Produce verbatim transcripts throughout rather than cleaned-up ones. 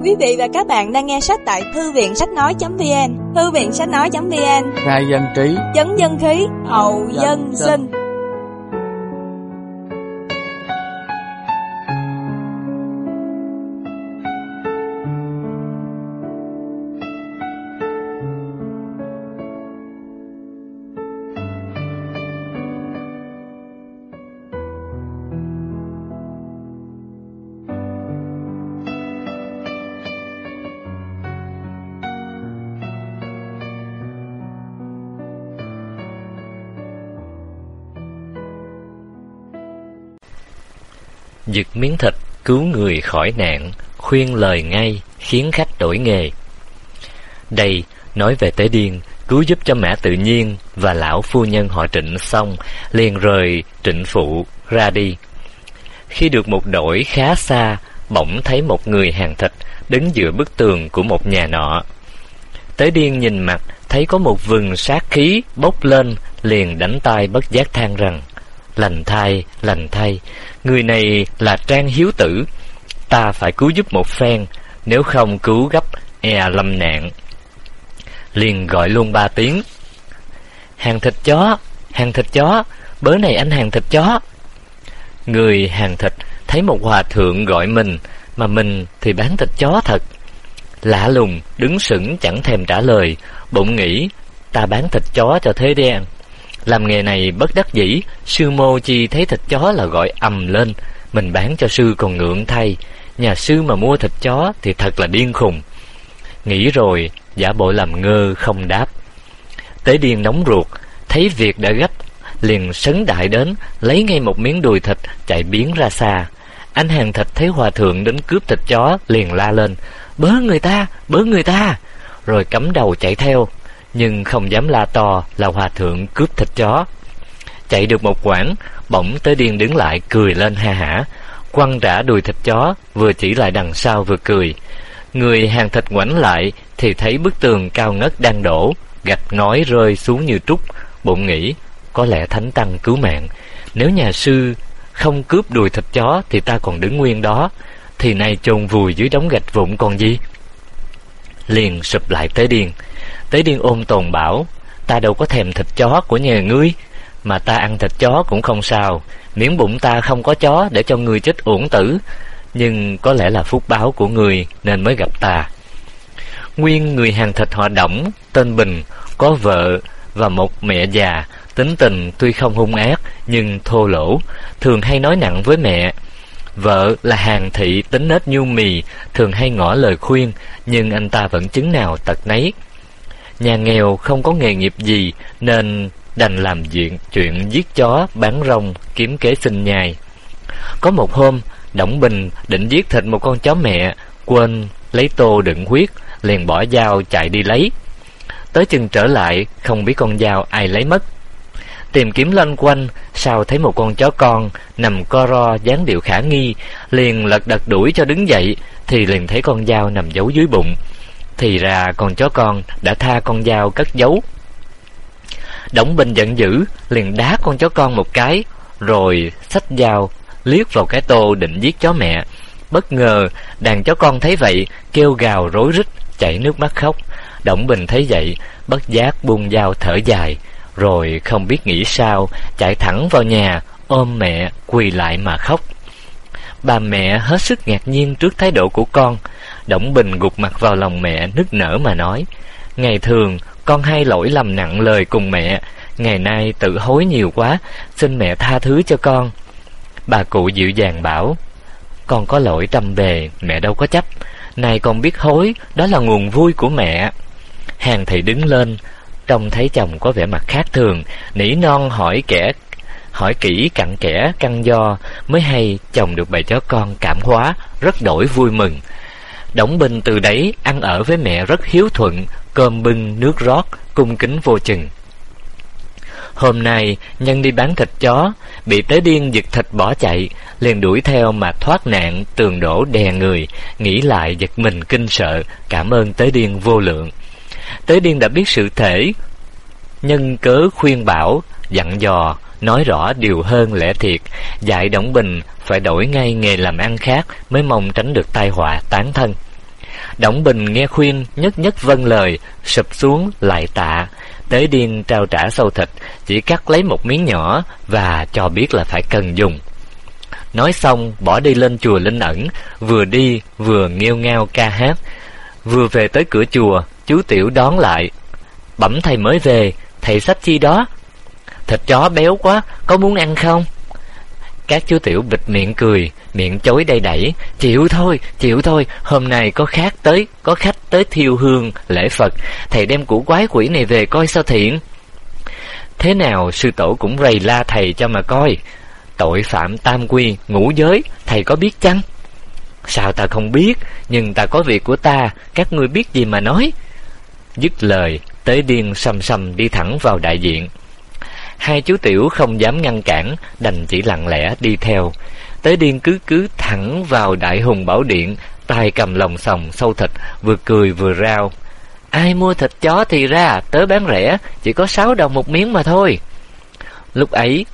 Quý vị và các bạn đang nghe sách tại thư viện sách nói chấm vn. Thư viện sách nói chấm vn, khai dân trí, chấn dân khí, hậu dân sinh. Giật miếng thịt cứu người khỏi nạn, khuyên lời ngay khiến khách đổi nghề. Đây nói về Tế Điên cứu giúp cho Mã Tự Nhiên và lão phu nhân họ Trịnh xong liền rời Trịnh Phụ ra đi. Khi được một đổi khá xa, bỗng thấy một người hàng thịt đứng giữa bức tường của một nhà nọ. Tế Điên nhìn mặt thấy có một vừng sát khí bốc lên, liền đánh tay bất giác than rằng: lành thay, lành thay, người này là Trang Hiếu Tử, ta phải cứu giúp một phen, nếu không cứu gấp e lâm nạn. Liền gọi luôn ba tiếng: hàng thịt chó, hàng thịt chó, bớ này anh hàng thịt chó. Người hàng thịt thấy một hòa thượng gọi mình, mà mình thì bán thịt chó thật. Lạ lùng đứng sững chẳng thèm trả lời, bụng nghĩ ta bán thịt chó cho thế đen. Làm nghề này bất đắc dĩ, sư mô chi thấy thịt chó là gọi ầm lên, mình bán cho sư còn ngượng thay, nhà sư mà mua thịt chó thì thật là điên khùng. Nghĩ rồi giả bộ làm ngơ không đáp. Tế Điên nóng ruột, thấy việc đã gấp, liền sấn đại đến, lấy ngay một miếng đùi thịt chạy biến ra xa. Anh hàng thịt thấy hòa thượng đến cướp thịt chó, liền la lên: bớ người ta, bớ người ta, rồi cắm đầu chạy theo, nhưng không dám la to là hòa thượng cướp thịt chó. Chạy được một quãng, bỗng Tế Điên đứng lại cười lên ha hả, quăng trả đùi thịt chó, vừa chỉ lại đằng sau vừa cười. Người hàng thịt ngoảnh lại thì thấy bức tường cao ngất đang đổ, gạch ngói rơi xuống như trút, bụng nghĩ có lẽ thánh tăng cứu mạng, nếu nhà sư không cướp đùi thịt chó thì ta còn đứng nguyên đó, thì nay chôn vùi dưới đống gạch vụn còn gì. Liền sụp lại Tế Điên. Tế Điên ôm tồn bảo: ta đâu có thèm thịt chó của nhà ngươi, mà ta ăn thịt chó cũng không sao, miễn bụng ta không có chó để cho ngươi chết uổng tử, nhưng có lẽ là phúc báo của ngươi nên mới gặp ta. Nguyên người hàng thịt họ Đổng, tên Bình, có vợ và một mẹ già, tính tình tuy không hung ác nhưng thô lỗ, thường hay nói nặng với mẹ. Vợ là Hàng Thị, tính nết nhu mì, thường hay ngỏ lời khuyên, nhưng anh ta vẫn chứng nào tật nấy. Nhà nghèo không có nghề nghiệp gì nên đành làm chuyện chuyện giết chó bán rong kiếm kế sinh nhai. Có một hôm, Đổng Bình định giết thịt một con chó mẹ, quên lấy tô đựng huyết, liền bỏ dao chạy đi lấy. Tới chừng trở lại, không biết con dao ai lấy mất. Tìm kiếm loanh quanh, sau thấy một con chó con nằm co ro dáng điệu khả nghi, liền lật đật đuổi cho đứng dậy, thì liền thấy con dao nằm giấu dưới bụng. Thì ra con chó con đã tha con dao cất giấu. Đổng Bình giận dữ, liền đá con chó con một cái, rồi xách dao liếc vào cái tô định giết chó mẹ. Bất ngờ đàn chó con thấy vậy, kêu gào rối rít, chảy nước mắt khóc. Đổng Bình thấy vậy, bất giác buông dao thở dài, rồi không biết nghĩ sao, chạy thẳng vào nhà, ôm mẹ quỳ lại mà khóc. Bà mẹ hết sức ngạc nhiên trước thái độ của con. Đổng Bình gục mặt vào lòng mẹ nức nở mà nói: ngày thường con hay lỗi lầm nặng lời cùng mẹ, ngày nay tự hối nhiều quá, xin mẹ tha thứ cho con. Bà cụ dịu dàng bảo: con có lỗi trăm bề, mẹ đâu có chấp, này con biết hối, đó là nguồn vui của mẹ. Hàng Thị đứng lên, trông thấy chồng có vẻ mặt khác thường, nỉ non hỏi kẻ hỏi kỹ cặn kẽ căn do, mới hay chồng được bầy chó con cảm hóa, rất đổi vui mừng. Đổng Bình từ đấy ăn ở với mẹ rất hiếu thuận, cơm bưng nước rót, cung kính vô chừng. Hôm nay nhân đi bán thịt chó, bị Tế Điên giật thịt bỏ chạy, liền đuổi theo mà thoát nạn, tường đổ đè người, nghĩ lại giật mình kinh sợ, cảm ơn Tế Điên vô lượng. Tế Điên đã biết sự thể, nhân cớ khuyên bảo, dặn dò, nói rõ điều hơn lẽ thiệt, dạy Đổng Bình phải đổi ngay nghề làm ăn khác mới mong tránh được tai họa tán thân. Đổng Bình nghe khuyên, nhất nhất vâng lời, sụp xuống lại tạ. Tế Điên trao trả sâu thịt, chỉ cắt lấy một miếng nhỏ và cho biết là phải cần dùng. Nói xong bỏ đi lên chùa Linh Ẩn, vừa đi vừa nghêu ngao ca hát. Vừa về tới cửa chùa, chú Tiểu đón lại. Bẩm thầy mới về, thầy xách chi đó? Thịt chó béo quá, có muốn ăn không? Các chú Tiểu bịt miệng cười, miệng chối đầy đẩy. Chịu thôi, chịu thôi, hôm nay có khác tới, có khách tới thiêu hương lễ Phật, thầy đem củ quái quỷ này về coi sao thiện. Thế nào sư tổ cũng rầy la thầy cho mà coi. Tội phạm tam quy, ngũ giới, thầy có biết chăng? Sao ta không biết, nhưng ta có việc của ta, các ngươi biết gì mà nói. Dứt lời, Tế Điên sầm sầm đi thẳng vào đại viện. Hai chú Tiểu không dám ngăn cản, đành chỉ lặng lẽ đi theo. Tế Điên cứ cứ thẳng vào Đại Hùng Bảo Điện, tay cầm lồng sòng sâu thịt, vừa cười vừa rao. Ai mua thịt chó thì ra, tớ bán rẻ, chỉ có sáu đồng một miếng mà thôi. Lúc ấy,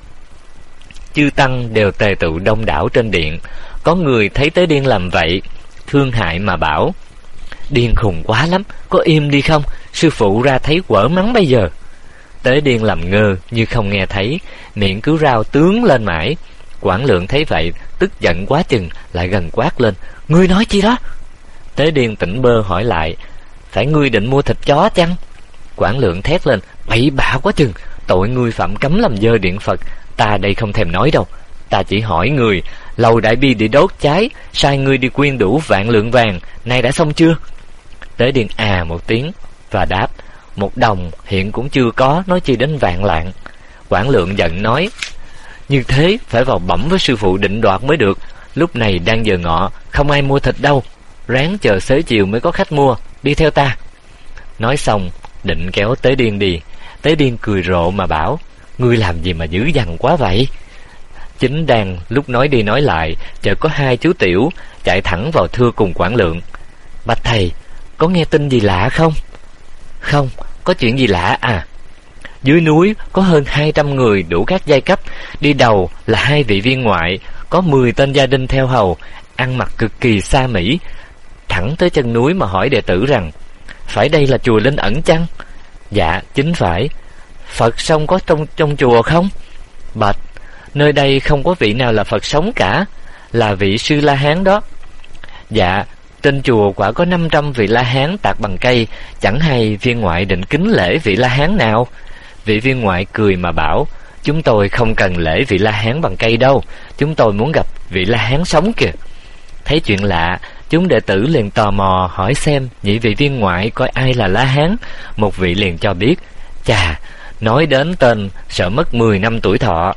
chư tăng đều tề tụ đông đảo trên điện. Có người thấy Tế Điên làm vậy, thương hại mà bảo: Điên khùng quá lắm, có im đi không, sư phụ ra thấy quở mắng bây giờ. Tế Điên làm ngơ như không nghe thấy, miệng cứ rao tướng lên mãi. Quản Lượng thấy vậy, tức giận quá chừng, lại gần quát lên: Ngươi nói chi đó? Tế Điên tỉnh bơ hỏi lại: Phải ngươi định mua thịt chó chăng? Quản Lượng thét lên: Bậy bạ quá chừng, tội ngươi phạm cấm làm dơ điện Phật, ta đây không thèm nói đâu. Ta chỉ hỏi người, lầu Đại Bi để đốt cháy, sai ngươi đi quyên đủ vạn lượng vàng, nay đã xong chưa? Tế Điên à một tiếng và đáp: Một đồng hiện cũng chưa có, nói chi đến vạn lạng. Quản Lượng giận nói: Như thế phải vào bẩm với sư phụ định đoạt mới được. Lúc này đang giờ ngọ, không ai mua thịt đâu, ráng chờ xế chiều mới có khách mua, đi theo ta. Nói xong định kéo Tế Điên đi. Tế Điên cười rộ mà bảo: Ngươi làm gì mà dữ dằn quá vậy? Chính đang lúc nói đi nói lại, chợt có hai chú Tiểu chạy thẳng vào thưa cùng Quản Lượng: Bạch thầy, có nghe tin gì lạ không? Không, có chuyện gì lạ à? Dưới núi có hơn hai trăm người đủ các giai cấp, đi đầu là hai vị viên ngoại, có mười tên gia đình theo hầu, ăn mặc cực kỳ xa mỹ, thẳng tới chân núi mà hỏi đệ tử rằng: Phải đây là chùa Linh Ẩn chăng? Dạ, chính phải. Phật sống có trong trong chùa không? Bạch, nơi đây không có vị nào là Phật sống cả, là vị Sư La Hán đó. Dạ, trên chùa quả có năm trăm vị La Hán tạc bằng cây, chẳng hay viên ngoại định kính lễ vị La Hán nào? Vị viên ngoại cười mà bảo: Chúng tôi không cần lễ vị La Hán bằng cây đâu, chúng tôi muốn gặp vị La Hán sống kìa. Thấy chuyện lạ, chúng đệ tử liền tò mò hỏi xem nhị vị viên ngoại coi ai là La Hán. Một vị liền cho biết: Chà, nói đến tên sợ mất mười năm tuổi thọ.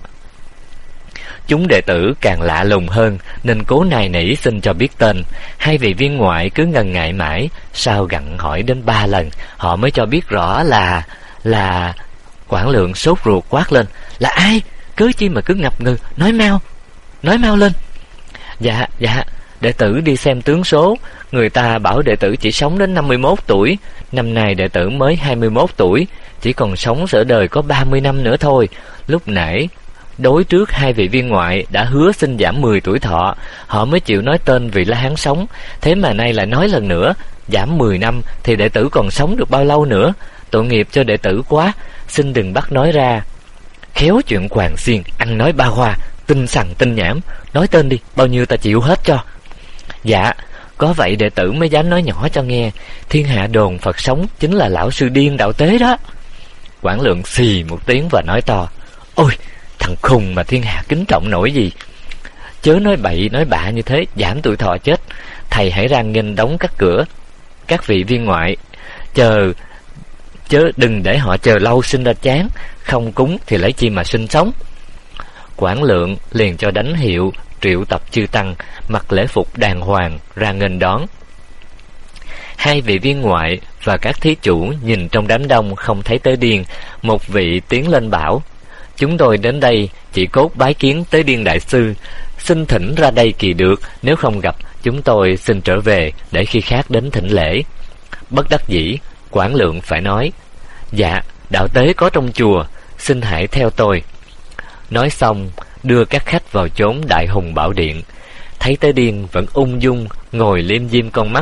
Chúng đệ tử càng lạ lùng hơn, nên cố nài nỉ xin cho biết tên. Hai vị viên ngoại cứ ngần ngại mãi, sau gặng hỏi đến ba lần, họ mới cho biết rõ là... là... Quản Lượng sốt ruột quát lên: Là ai? Cớ chi mà cứ ngập ngừng, nói mau, nói mau lên. Dạ, dạ, đệ tử đi xem tướng số, người ta bảo đệ tử chỉ sống đến năm mươi mốt tuổi, năm nay đệ tử mới hai mươi mốt tuổi, chỉ còn sống sở đời có ba mươi năm nữa thôi. Lúc nãy đối trước hai vị viên ngoại đã hứa xin giảm mười tuổi thọ, họ mới chịu nói tên vị La Hán sống. Thế mà nay lại nói lần nữa giảm mười năm, thì đệ tử còn sống được bao lâu nữa? Tội nghiệp cho đệ tử quá, xin đừng bắt nói ra. Khéo chuyện quàng xiên, ăn nói ba hoa, tinh sằng tinh nhảm, nói tên đi, bao nhiêu ta chịu hết cho. Dạ, có vậy đệ tử mới dám nói nhỏ cho nghe. Thiên hạ đồn Phật sống chính là lão sư Điên đạo tế đó. Quản Lượng xì một tiếng và nói to: Ôi, thằng khùng mà thiên hạ kính trọng nổi gì? Chớ nói bậy nói bạ như thế, giảm tuổi thọ chết. Thầy hãy ra nghênh đóng các cửa các vị viên ngoại, chờ chớ đừng để họ chờ lâu sinh ra chán, không cúng thì lấy chi mà sinh sống. Quản Lượng liền cho đánh hiệu triệu tập chư tăng, mặc lễ phục đàng hoàng ra nghênh đón. Hai vị viên ngoại và các thí chủ nhìn trong đám đông không thấy Tế Điên, một vị tiến lên bảo: Chúng tôi đến đây chỉ cốt bái kiến Tế Điên đại sư, xin thỉnh ra đây kỳ được, nếu không gặp chúng tôi xin trở về để khi khác đến thỉnh lễ. Bất đắc dĩ, Quản Lượng phải nói: Dạ, đạo tế có trong chùa, xin hãy theo tôi. Nói xong đưa các khách vào chốn Đại Hùng Bảo Điện. Thấy Tế Điên vẫn ung dung ngồi liêm diêm con mắt,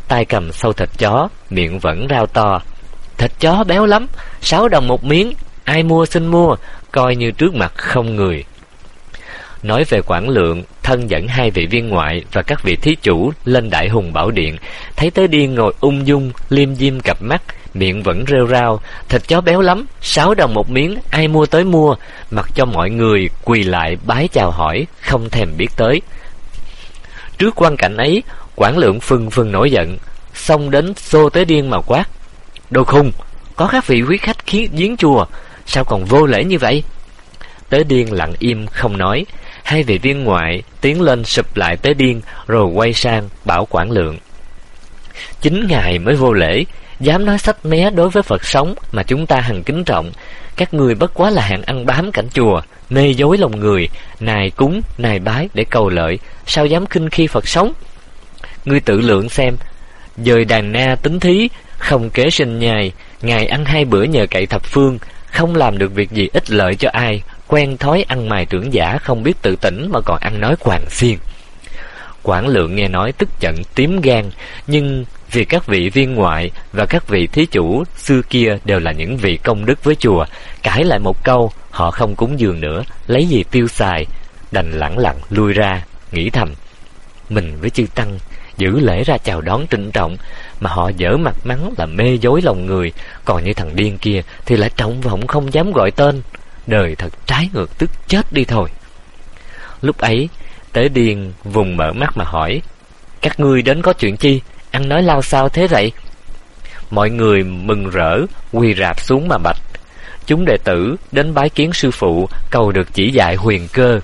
tay cầm sâu thịt chó, miệng vẫn rao to: "Thịt chó béo lắm, sáu đồng một miếng, ai mua xin mua, coi như trước mặt không người." Nói về Quảng Lượng, thân dẫn hai vị viên ngoại và các vị thí chủ lên Đại Hùng Bảo Điện, thấy Tế Điên ngồi ung dung, liêm diêm cặp mắt, miệng vẫn rêu rao: "Thịt chó béo lắm, sáu đồng một miếng, ai mua tới mua", mặc cho mọi người quỳ lại bái chào hỏi, không thèm biết tới. Trước quang cảnh ấy, Quảng Lượng phừng phừng nổi giận, xông đến xô Tế Điên mà quát: "Đồ khùng, có các vị quý khách khiến giếng chùa, sao còn vô lễ như vậy?" Tế Điên lặng im không nói. Hai vị viên ngoại tiến lên sụp lại Tế Điên, rồi quay sang bảo Quảng Lượng: "Chính ngài mới vô lễ, dám nói sách mé đối với Phật sống mà chúng ta hằng kính trọng. Các người bất quá là hạng ăn bám cảnh chùa, mê dối lòng người, nài cúng nài bái để cầu lợi, sao dám khinh khi Phật sống? Ngươi tự lượng xem, dời đàn na tính thí, không kế sinh nhai, ngài ăn hai bữa nhờ cậy thập phương, không làm được việc gì ích lợi cho ai, quen thói ăn mài trưởng giả, không biết tự tỉnh mà còn ăn nói quàng xiên." Quảng Lượng nghe nói tức giận tím gan, nhưng vì các vị viên ngoại và các vị thí chủ xưa kia đều là những vị công đức với chùa, cãi lại một câu, họ không cúng dường nữa, lấy gì tiêu xài, đành lẳng lặng lui ra, nghĩ thầm: mình với chư tăng giữ lễ ra chào đón trịnh trọng, mà họ dở mặt mắng là mê dối lòng người, còn như thằng điên kia thì lại trọng vọng không dám gọi tên. Đời thật trái ngược, tức chết đi thôi. Lúc ấy Tế Điên vùng mở mắt mà hỏi: "Các ngươi đến có chuyện chi? Ăn nói lao sao thế vậy?" Mọi người mừng rỡ quỳ rạp xuống mà bạch: "Chúng đệ tử đến bái kiến sư phụ, cầu được chỉ dạy huyền cơ."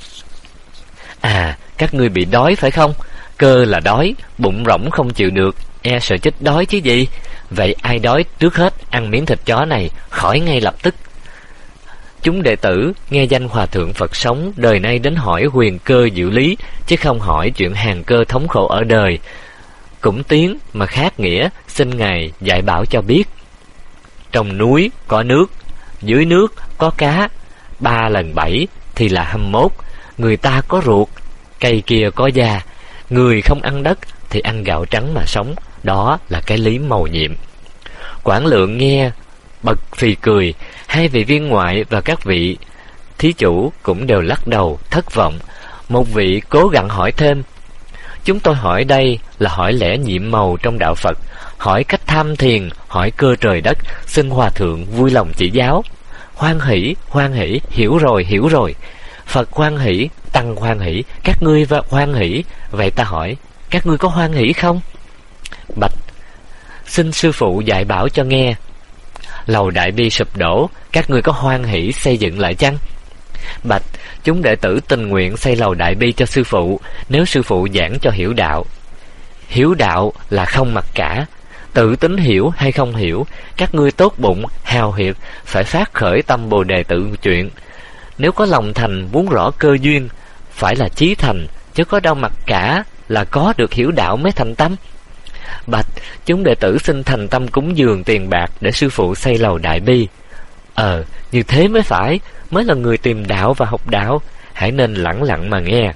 "À, các ngươi bị đói phải không? Cơ là đói, bụng rỗng không chịu được, e sợ chết đói chứ gì. Vậy ai đói trước hết ăn miếng thịt chó này, khỏi ngay lập tức." Chúng đệ tử nghe danh Hòa Thượng Phật sống đời nay đến hỏi huyền cơ diệu lý, chứ không hỏi chuyện hàng cơ thống khổ ở đời. Cũng tiếng mà khác nghĩa, xin ngài dạy bảo cho biết. Trong núi có nước, dưới nước có cá, ba lần bảy thì là hăm mốt. Người ta có ruột, cây kia có da. Người không ăn đất thì ăn gạo trắng mà sống, đó là cái lý mầu nhiệm. Quảng Lượng nghe bật phì cười. Hai vị viên ngoại và các vị thí chủ cũng đều lắc đầu thất vọng. Một vị cố gắng hỏi thêm: "Chúng tôi hỏi đây là hỏi lẽ nhiệm màu trong đạo Phật, hỏi cách tham thiền, hỏi cơ trời đất, xin Hòa Thượng vui lòng chỉ giáo." "Hoan hỷ, hoan hỷ, hiểu rồi, hiểu rồi. Phật hoan hỷ, tăng hoan hỷ, các ngươi và hoan hỷ. Vậy ta hỏi, các ngươi có hoan hỷ không?" "Bạch, xin sư phụ dạy bảo cho nghe. Lầu Đại Bi sụp đổ, các ngươi có hoan hỷ xây dựng lại chăng?" "Bạch, chúng đệ tử tình nguyện xây lầu Đại Bi cho sư phụ, nếu sư phụ giảng cho hiểu đạo." "Hiểu đạo là không mặc cả, tự tính hiểu hay không hiểu, các ngươi tốt bụng, hào hiệp, phải phát khởi tâm Bồ Đề tự chuyện. Nếu có lòng thành muốn rõ cơ duyên, phải là chí thành, chứ có đâu mặc cả là có được hiểu đạo mới thành tâm." "Bạch, chúng đệ tử xin thành tâm cúng dường tiền bạc để sư phụ xây lầu Đại Bi." Ờ, như thế mới phải, mới là người tìm đạo và học đạo, hãy nên lẳng lặng mà nghe.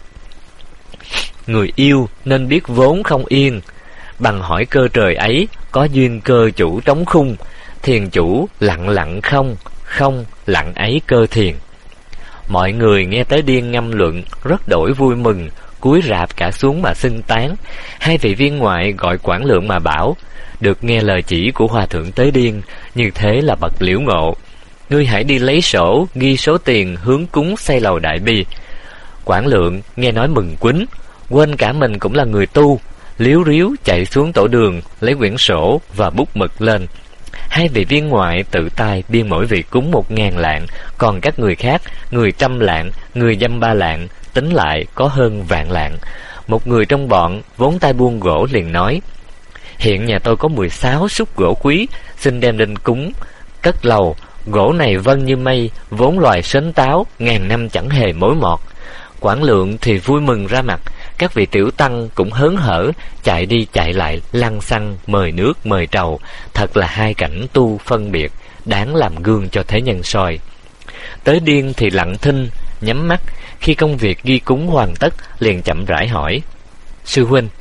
Người yêu nên biết vốn không yên, bằng hỏi cơ trời ấy, có duyên cơ chủ trống khung, thiền chủ lặng lặng không, không lặng ấy cơ thiền. Mọi người nghe tới Điên ngâm luận rất đổi vui mừng, cúi rạp cả xuống mà xưng tán. Hai vị viên ngoại gọi Quảng Lượng mà bảo: "Được nghe lời chỉ của Hòa Thượng Tế Điên, như thế là bậc liễu ngộ. Ngươi hãy đi lấy sổ, ghi số tiền hướng cúng xây lầu Đại Bi." Quảng Lượng nghe nói mừng quýnh, quên cả mình cũng là người tu, liếu riếu chạy xuống tổ đường lấy quyển sổ và bút mực lên. Hai vị viên ngoại tự tay biên mỗi vị cúng một ngàn lạng, còn các người khác, người trăm lạng, người dăm ba lạng, tính lại có hơn vạn lạng. Một người trong bọn vốn tay buôn gỗ liền nói: "Hiện nhà tôi có mười sáu xúc gỗ quý, xin đem lên cúng cất lầu. Gỗ này vân như mây, vốn loài sến táo, ngàn năm chẳng hề mối mọt." Quảng Lượng thì vui mừng ra mặt, các vị tiểu tăng cũng hớn hở, chạy đi chạy lại, lăng xăng mời nước mời trầu, thật là hai cảnh tu phân biệt, đáng làm gương cho thế nhân soi. Tới Điên thì lặng thinh, nhắm mắt. Khi công việc ghi cúng hoàn tất, liền chậm rãi hỏi: "Sư huynh,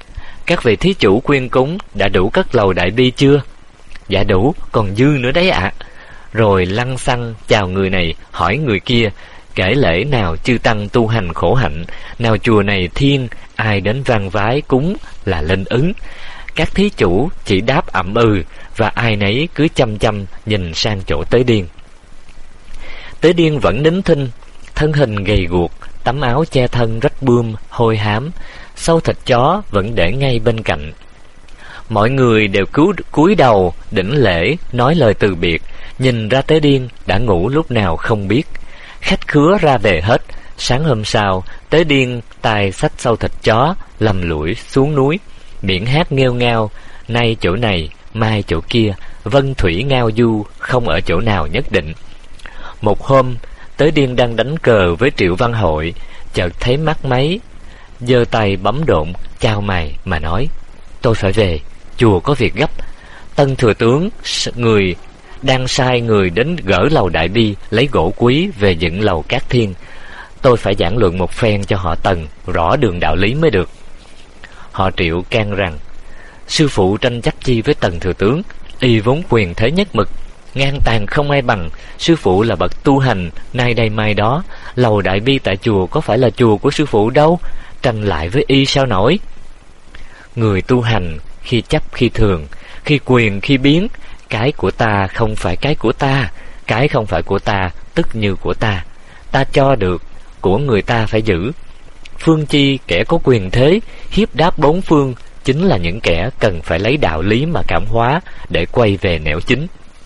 Các vị thí chủ quyên cúng đã đủ cất lầu đại bi chưa? Dạ đủ, còn dư nữa đấy ạ. À. Rồi lăng xăng chào người này hỏi người kia, kể lễ nào chư tăng tu hành khổ hạnh, nào chùa này thiên ai đến vang vái cúng là lên ứng. Các thí chủ chỉ đáp ậm ừ, và ai nấy cứ chăm chăm nhìn sang chỗ Tế Điên. Tế Điên vẫn nín thinh, thân hình gầy guộc, tấm áo che thân rách bươm hôi hám, sâu thịt chó vẫn để ngay bên cạnh. Mọi người đều cúi cúi đầu đỉnh lễ nói lời từ biệt, nhìn ra Tế Điên đã ngủ lúc nào không biết. Khách khứa ra về hết. Sáng hôm sau, Tế Điên tay xách sâu thịt chó lầm lũi xuống núi, miệng hát nghêu ngao, nay chỗ này mai chỗ kia, vân thủy ngao du, không ở chỗ nào nhất định. Một hôm, Tế Điên đang đánh cờ với Triệu Văn Hội, chợt thấy mắt máy, giơ tay bấm độn chào mày mà nói: tôi phải về, chùa có việc gấp. Tân thừa tướng người đang sai người đến gỡ lầu đại bi lấy gỗ quý về dựng lầu Cát Thiên. Tôi phải giảng luận một phen cho họ Tần rõ đường đạo lý mới được. Họ Triệu can rằng: sư phụ tranh chấp chi với Tần thừa tướng, y vốn quyền thế nhất mực, ngang tàn không ai bằng. Sư phụ là bậc tu hành, nay đây mai đó, lầu đại bi tại chùa có phải là chùa của sư phụ đâu, tranh lại với y sao nổi. Người tu hành khi chấp khi thường, khi quyền khi biến, cái của ta không phải cái của ta, cái không phải của ta tức như của ta. Ta cho được, của người ta phải giữ. Phương chi kẻ có quyền thế, hiếp đáp bốn phương, chính là những kẻ cần phải lấy đạo lý mà cảm hóa để quay về nẻo chính.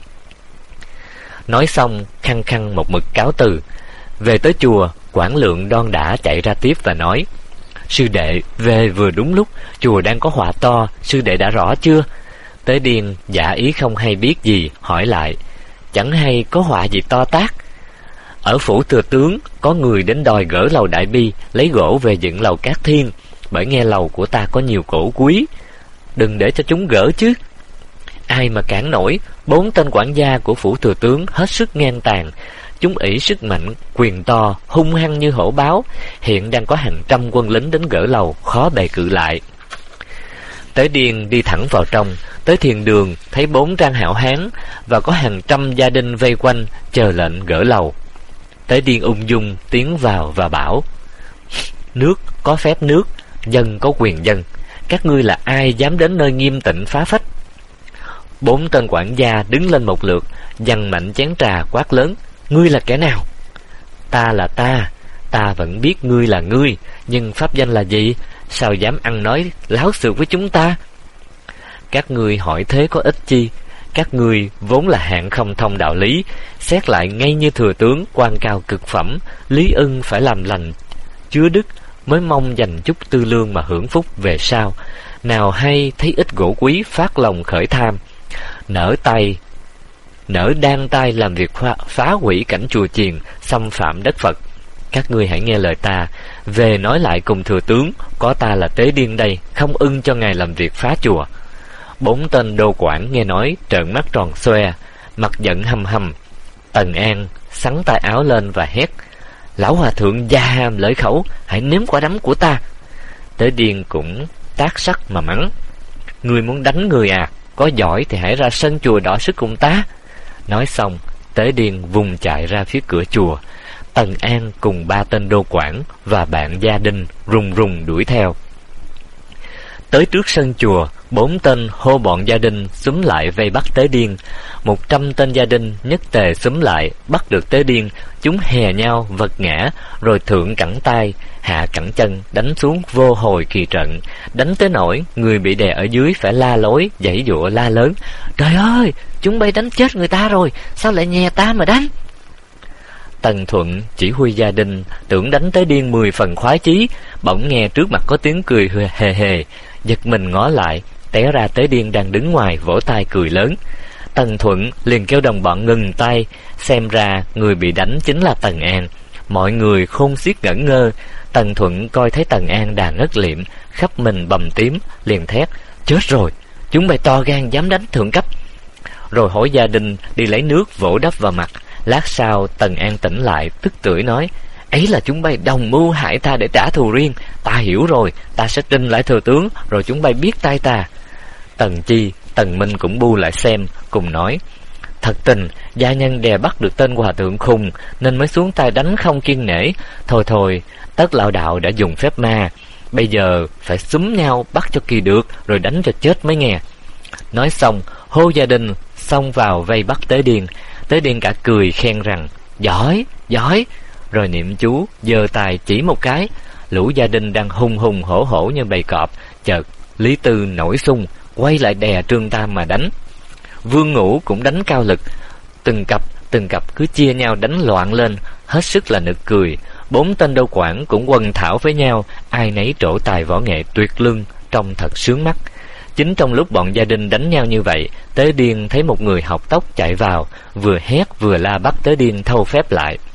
Nói xong, khăng khăng một mực cáo từ. Về tới chùa, quản lượng đon đả chạy ra tiếp và nói: sư đệ về vừa đúng lúc, chùa đang có họa to, sư đệ đã rõ chưa? Tế Điên giả ý không hay biết gì, hỏi lại: chẳng hay có họa gì to tát? Ở phủ thừa tướng có người đến đòi gỡ lầu đại bi lấy gỗ về dựng lầu Cát Thiên, bởi nghe lầu của ta có nhiều gỗ quý, đừng để cho chúng gỡ chứ. Ai mà cản nổi? Bốn tên quản gia của phủ thừa tướng hết sức ngang tàn, chúng ỷ sức mạnh quyền to, hung hăng như hổ báo, hiện đang có hàng trăm quân lính đến gỡ lầu, khó bề cự lại. Tế Điên đi thẳng vào trong, tới thiền đường thấy bốn trang hảo hán và có hàng trăm gia đình vây quanh chờ lệnh gỡ lầu. Tế Điên ung dung tiến vào và bảo: nước có phép nước, dân có quyền dân, các ngươi là ai dám đến nơi nghiêm tịnh phá phách? Bốn tên quản gia đứng lên một lượt, giằng mạnh chén trà quát lớn: ngươi là kẻ nào? Ta là ta, ta vẫn biết ngươi là ngươi, nhưng pháp danh là gì? Sao dám ăn nói láo xược với chúng ta? Các ngươi hỏi thế có ích chi? Các ngươi vốn là hạng không thông đạo lý, xét lại ngay như thừa tướng quan cao cực phẩm, lý ưng phải làm lành chứa đức, mới mong dành chút tư lương mà hưởng phúc về sau. Nào hay thấy ít gỗ quý phát lòng khởi tham, nở tay nở đan tay làm việc phá, phá hủy cảnh chùa chiền, xâm phạm đất Phật. Các ngươi hãy nghe lời ta, về nói lại cùng thừa tướng, có ta là Tế Điên đây, không ưng cho ngài làm việc phá chùa. Bốn tên đô quản nghe nói trợn mắt tròn xoe, mặt giận hầm hầm. Tần An xắn tay áo lên và hét: lão hòa thượng da ham lưỡi khẩu, hãy nếm quả đấm của ta. Tế Điên cũng tác sắc mà mắng: ngươi muốn đánh người à? Có giỏi thì hãy ra sân chùa đọ sức cùng ta. Nói xong, Tế Điên vùng chạy ra phía cửa chùa. Tần An cùng ba tên đô quản và bạn gia đình rùng rùng đuổi theo. Tới trước sân chùa, bốn tên hô bọn gia đình xúm lại vây bắt Tế Điên. Một trăm tên gia đình nhất tề xúm lại bắt được Tế Điên. Chúng hè nhau vật ngã, rồi thượng cẳng tay, hạ cẳng chân, đánh xuống vô hồi kỳ trận, đánh tới nỗi người bị đè ở dưới phải la lối giãy giụa la lớn: trời ơi, chúng bay đánh chết người ta rồi, sao lại nhè ta mà đánh? Tần Thuận chỉ huy gia đình tưởng đánh Tế Điên mười phần khoái chí, bỗng nghe trước mặt có tiếng cười hề hề, giật mình ngó lại, té ra Tế Điên đang đứng ngoài vỗ tay cười lớn. Tần Thuận liền kêu đồng bọn ngừng tay, xem ra người bị đánh chính là Tần An. Mọi người khôn xiết ngẩn ngơ. Tần Thuận coi thấy Tần An đà ngất liệm, khắp mình bầm tím, liền thét: chết rồi, chúng bay to gan dám đánh thượng cấp. Rồi hỏi gia đình đi lấy nước vỗ đắp vào mặt. Lát sau Tần An tỉnh lại, tức tưởi nói: Ấy là chúng bay đồng mưu hại ta để trả thù riêng. Ta hiểu rồi, ta sẽ trình lại thừa tướng, rồi chúng bay biết tay ta. Tần Chi, Tần Minh cũng bu lại xem, cùng nói: Thật tình, gia nhân đè bắt được tên hòa thượng khùng, nên mới xuống tay đánh không kiêng nể. Thôi thôi, tất lão đạo đã dùng phép ma, bây giờ phải xúm nhau bắt cho kỳ được, rồi đánh cho chết mới nghe. Nói xong, hô gia đình xông vào vây bắt Tế Điên. Tế Điên cả cười khen rằng: Giỏi, giỏi. Rồi niệm chú, giơ tay chỉ một cái. Lũ gia đình đang hùng hùng hổ hổ như bầy cọp, chợt Lý Tư nổi xung, quay lại đè Trương Tam mà đánh. Vương Ngũ cũng đánh cao lực, từng cặp từng cặp cứ chia nhau đánh loạn lên, hết sức là nực cười. Bốn tên đô quản cũng quần thảo với nhau, ai nấy trổ tài võ nghệ tuyệt luân, trông thật sướng mắt. Chính trong lúc bọn gia đình đánh nhau như vậy, Tế Điên thấy một người học tóc chạy vào, vừa hét vừa la bắt Tế Điên thâu phép lại.